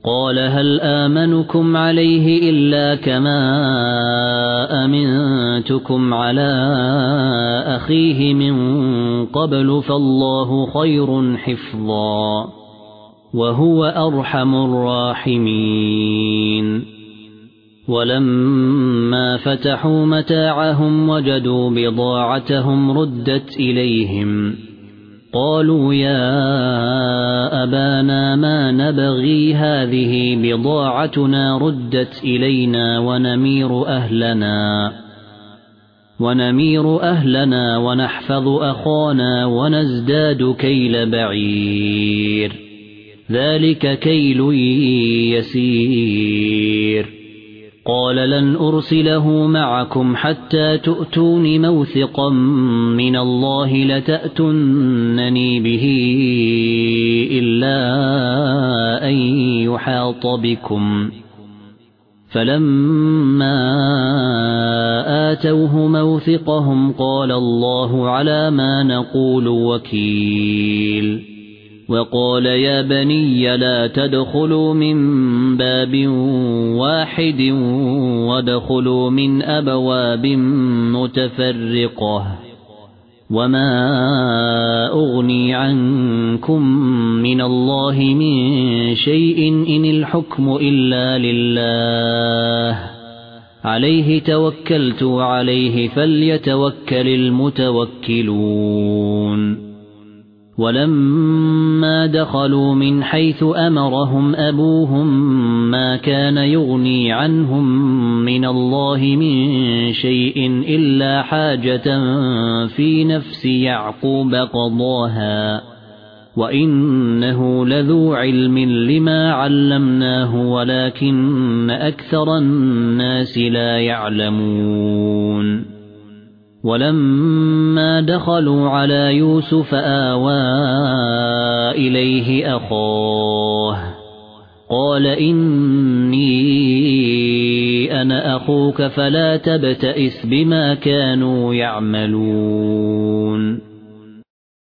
قال هل آمنكم عليه إلا كما أمنتكم على أخيه من قبل فالله خير حفظا وهو أرحم الراحمين ولما فتحوا متاعهم وجدوا بضاعتهم ردت إليهم قالوا يا أبانا ما نبغي هذه بضاعتنا ردت إلينا ونمير أهلنا ونحفظ أخانا ونزداد كيل بعير ذلك كيل يسير قال لن أرسله معكم حتى تؤتون موثقا من الله لتأتونني به إلا أن يحاط بكم فلما آتوه موثقهم قال الله على ما نقول وكيل وقال يا بني لا تدخلوا من باب واحد وادخلوا من أبواب متفرقة وما أغني عنكم من الله من شيء إن الحكم إلا لله عليه توكلت وعليه فليتوكل المتوكلون ولما دخلوا من حيث أمرهم أبوهم ما كان يغني عنهم من الله من شيء إلا حاجة في نفس يعقوب قضاها وإنه لذو علم لما علمناه ولكن أكثر الناس لا يعلمون ولما دخلوا على يوسف آوى إليه أخاه قال إني أنا أخوك فلا تبتئس بما كانوا يعملون